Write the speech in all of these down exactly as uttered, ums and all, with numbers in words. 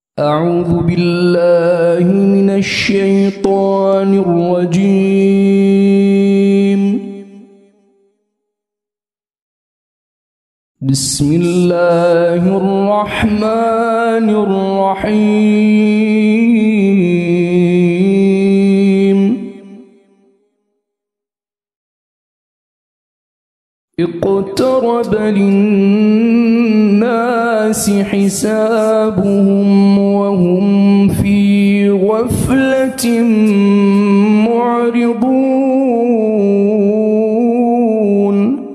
أعوذ بالله من الشيطان الرجيم. بسم الله الرحمن الرحيم. اقترب للناس حسابهم وهم في غفلة معرضون.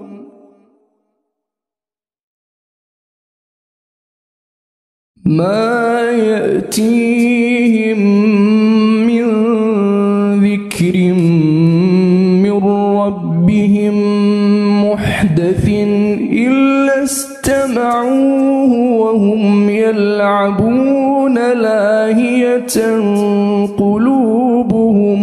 ما يأتيهم من ذكر من ربهم محدث إلا استمعوه وهم يلعبون لاهية قلوبهم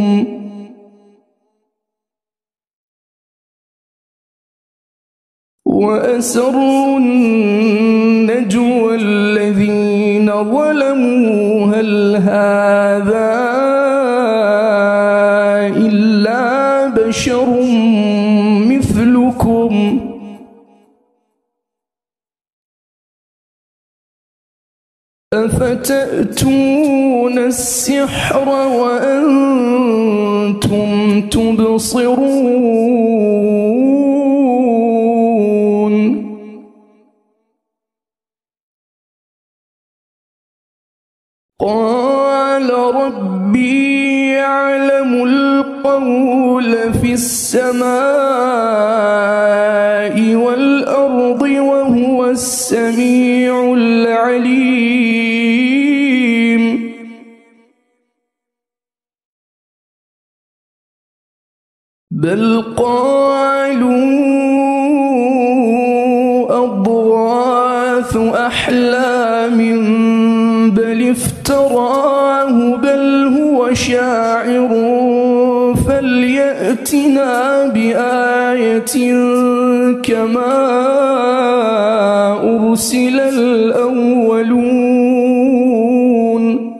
وأسروا النجوى الذين ظلموا هل هذا إلا بشر مثلكم أفتأتون السحر وأنتم تبصرون. قال ربي يعلم القول في السماء والأرض وهو السميع العليم. بل قالوا أضغاث أحلام بل افتراه بل هو شاعر فليأتنا بآية كما أرسل الأولون.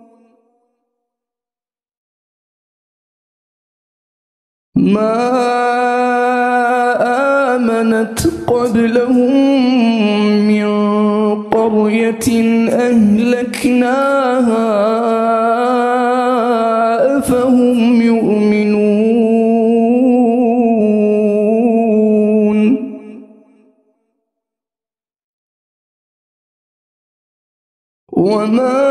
ما آمنت قبلهم من قرية أهلكناها أفهم يؤمنون. وما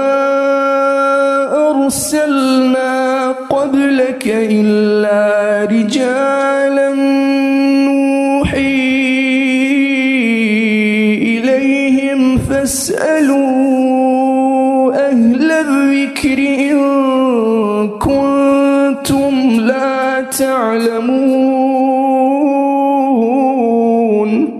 أرسلنا قبلك إلا رجالا نوحي إليهم فاسألوا أهل الذكر إن كنتم لا تعلمون.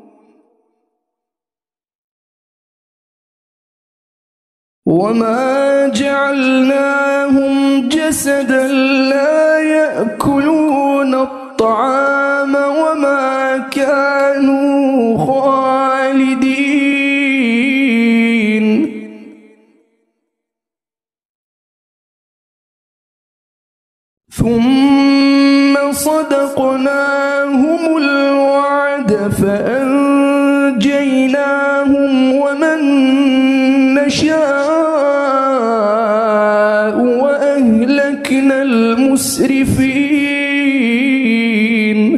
وما جعلناهم جسدا لا يأكلون الطعام وما كانوا خالدين. ثم صدقناهم الوعد فأنجيناهم ومن نشاء وأهلكنا المسرفين.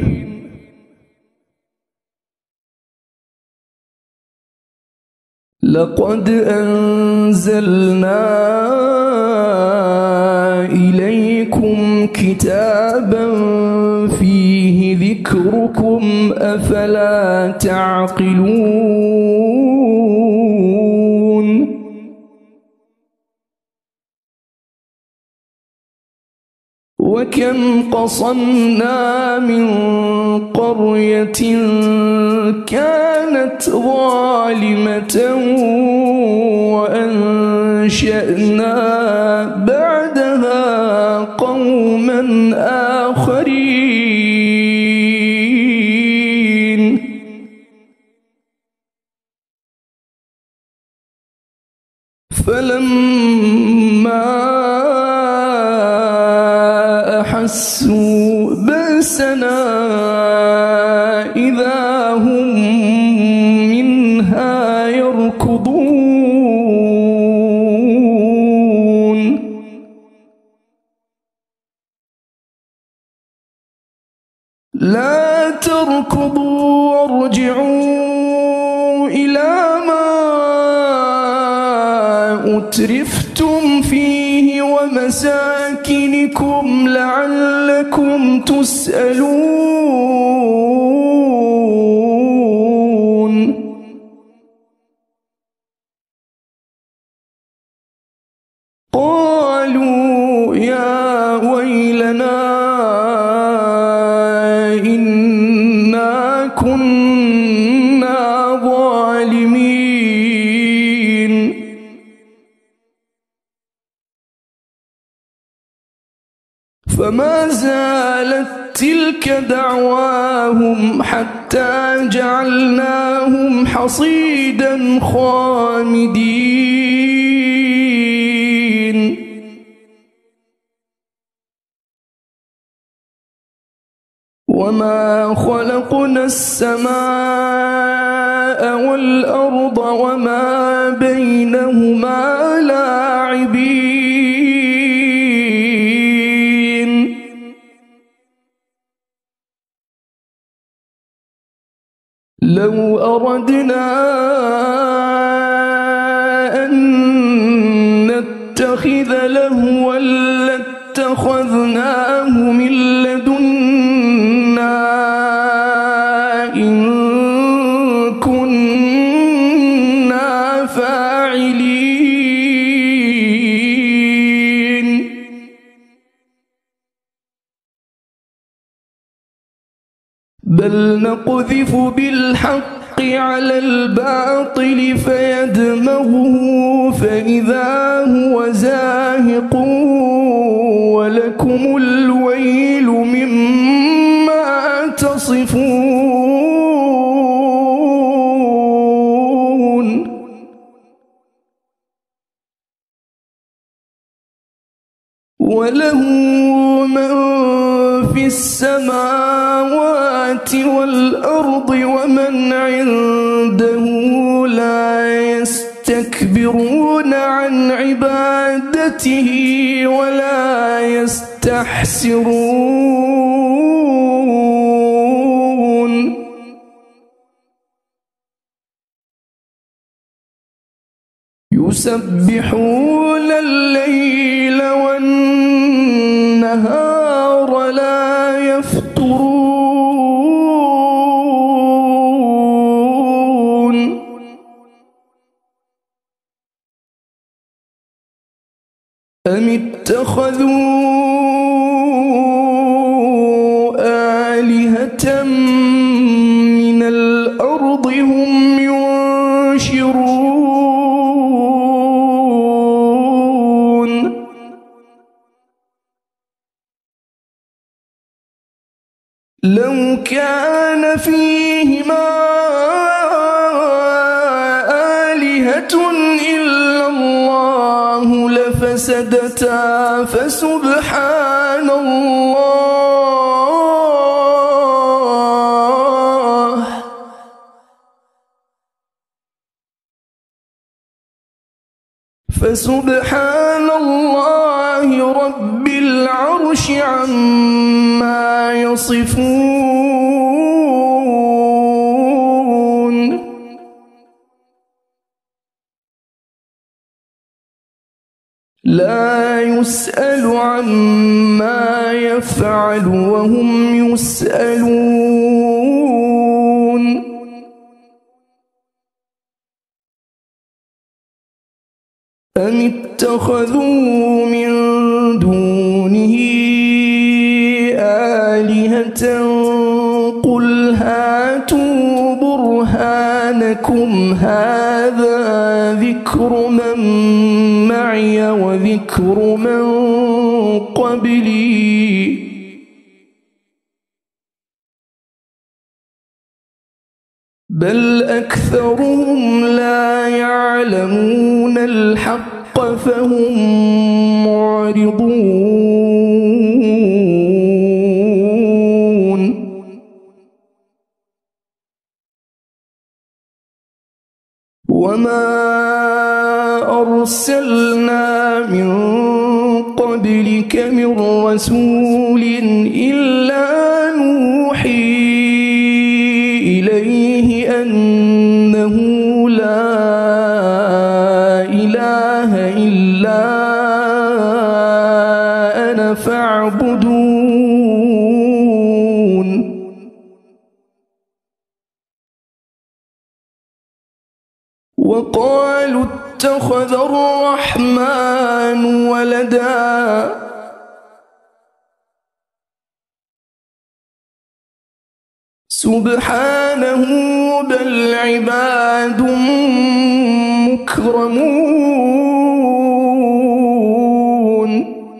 لقد أنزلنا إليكم كتابا فيه ذكركم أفلا تعقلون. وكم قصمنا من قرية كانت ظالمة وأنشأنا بعدها قوما آخرين. فلما أحسوا بأسنا إذا هم منها يركضون لا تركضوا وارجعوا إلى ما أترفتم فيه ومساكنكم لعلكم تسألون قالوا يا ويلنا إنا كنا ظالمين فما زالت تلك دعواهم حتى جعلناهم حصيدا خامدين وما خلقنا السماء والأرض وما بينهما لاعبين لو أردنا أن نتخذ لهوا لاتخذناه من لدنا إن كنا فاعلين بل نقذف بالحق على الباطل فيدمغه فإذا هو زاهق ولكم الويل مما تصفون وله من في السماوات والأرض ومن عنده لا يستكبرون عن عبادته ولا يستحسرون يسبحون الليل والنهار لا يفترون أم اتخذوا آلهة من الأرض هم ينشرون لو كان فيهما آلهة إلا الله لفسدتا فسبحان الله فسبحان الله رب العرش عما يصفون لا يسأل عما يفعل وهم يسألون أم اتخذوا من دونه آلهة قل هاتوا برهانكم هذا ذكر من معي وذكر من قبلي بل أكثرهم لا يعلمون الحق فهم معرضون. وما أرسلنا من قبلك من رسول إلا نوحي إليه أنه لا إله إلا أنا فاعبدون. وقالوا اتخذ الرحمن ولدا سبحانه بل عباد مكرمون.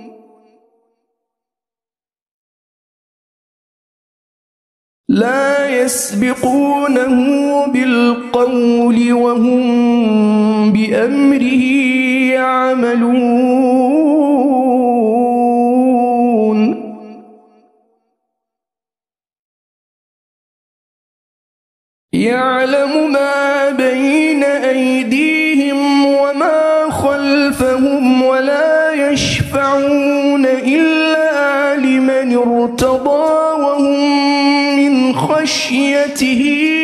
لا يسبقونه بالقول وهم بأمره يعملون. يعلم ما بين أيديهم وما خلفهم ولا يشفعون إلا لمن ارتضى وهم من خشيته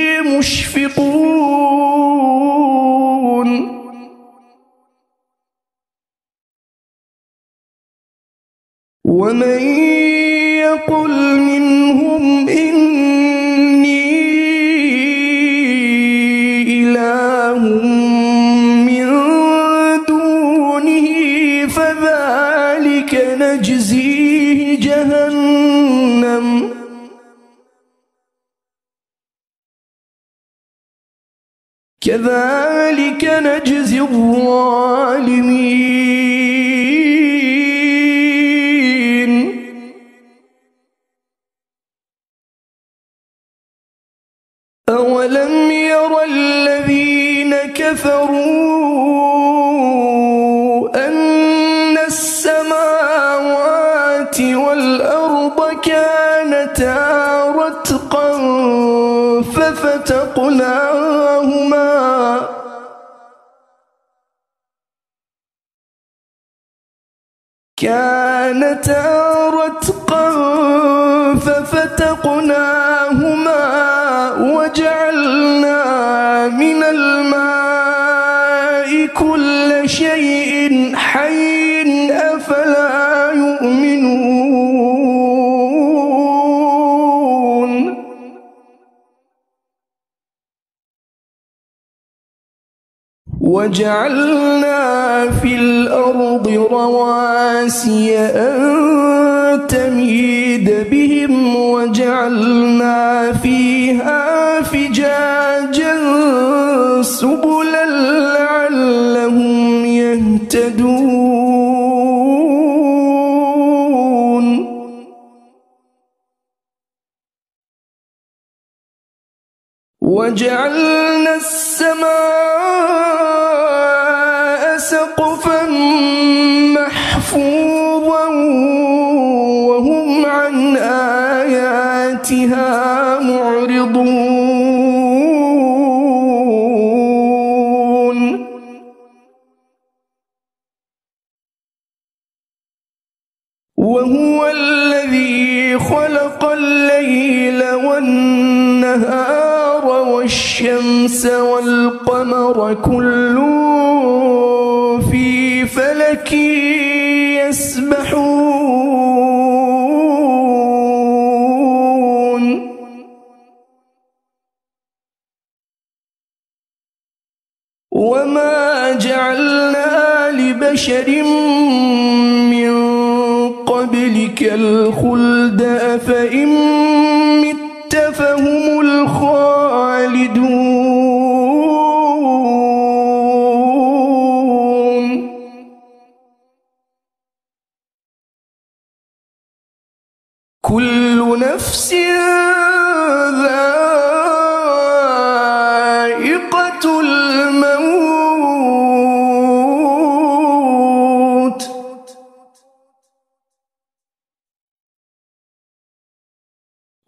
مشفقون. ومن يقل منهم إني إله من دونه فذلك نجزيه جهنم كذلك نجزي الظالمين. أولم ير الذين كفروا أن السماوات والأرض كانتا رتقا ففتقناهما كانتا رتقا ففتقناهما وجعلنا من الماء كل شيء حي أفلا يؤمنون. وجعلنا في الأرض رواسي أن تميد بهم وجعلنا فيها فجاجا سبلا لعلهم يهتدون. وجعلنا السماء سقفا محفوظا وهم عن آياتها معرضون. وهو الذي خلق الليل والنهار والشمس والقمر كل في فلك يسبحون. وما جعلنا لبشر من قبلك الخلد أفإن مت فهم الخالدون. كل نفس ذائقة الموت وإنما توفون أجوركم يوم القيامة ومن أظلم ممن افترى على الله كذبا. كل نفس ذائقة الموت وإنما توفون أجوركم يوم القيامة ومن أظلم ممن افترى على الله كذبا.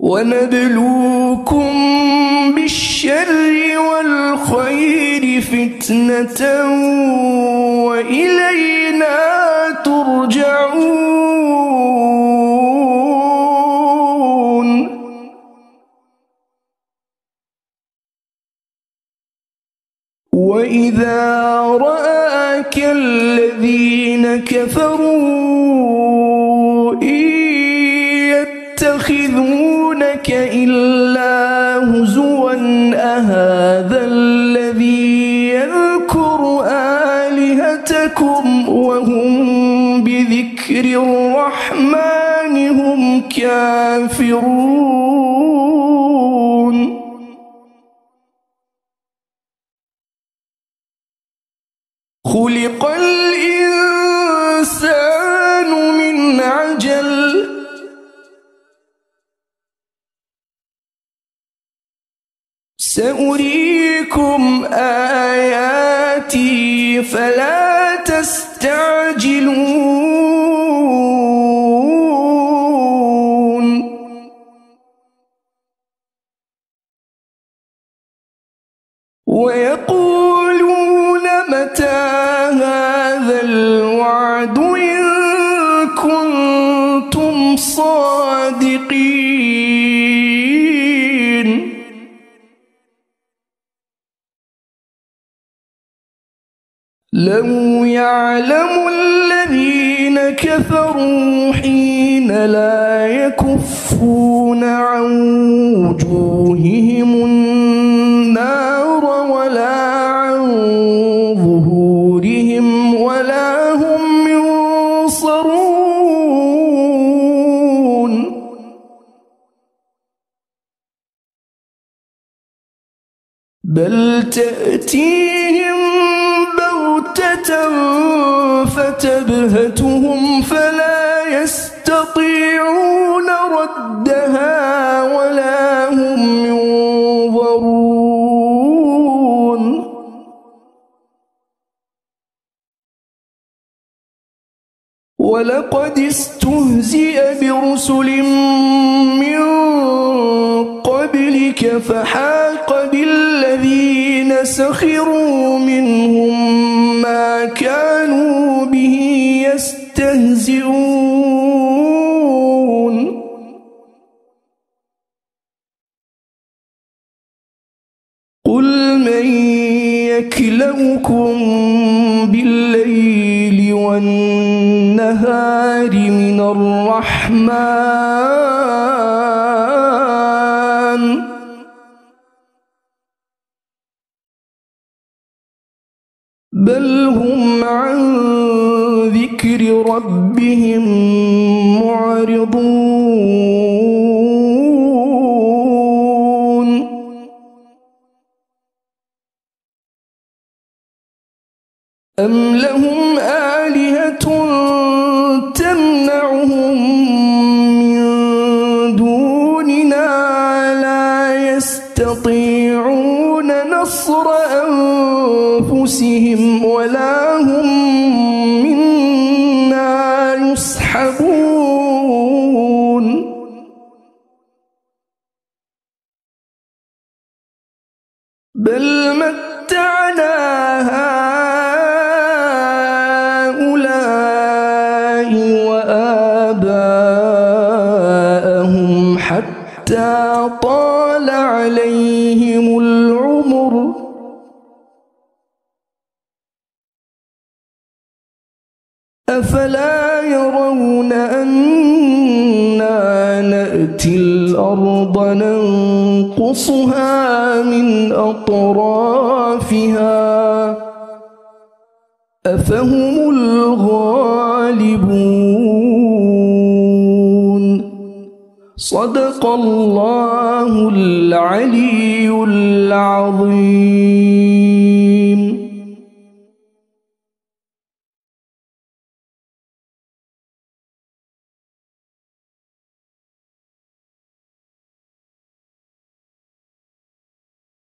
ونبلوكم بالشر والخير فتنة وإلينا ترجعون. وإذا رآك الذين كفروا إن يتخذونك إلا هزوا أهذا الذي يذكر آلهتكم وهم بذكر الرحمن هم كافرون. خلق الإنسان من عجل سأريكم آياتي فلا تستعجلون. ويقولون متى هذا الوعد إن كنتم صادقين. لو يعلم الذين كفروا حين لا يكفون عن وجوههم النار ولا عن ظهورهم ولا هم ينصرون. بل تأتيهم فتبهتهم فلا يستطيعون ردها ولا هم ينظرون. ولقد استهزئ برسل من قبلك فحاق بالذين سخروا منهم ما كانوا به يستهزئون. قل من يكلؤكم بالليل والنهار من الرحمن بل هم عن ذكر ربهم معرضون. أم لهم آلهة تمنعهم من دوننا لا يستطيعون نصر أنفسهم ولا هم منا يصحبون. بل متعنا هؤلاء وآباءهم حتى طال عليهم العمر أفلا يرون أنا نأتي الأرض ننقصها من أطرافها أفهم الغالبون. صدق الله العلي العظيم.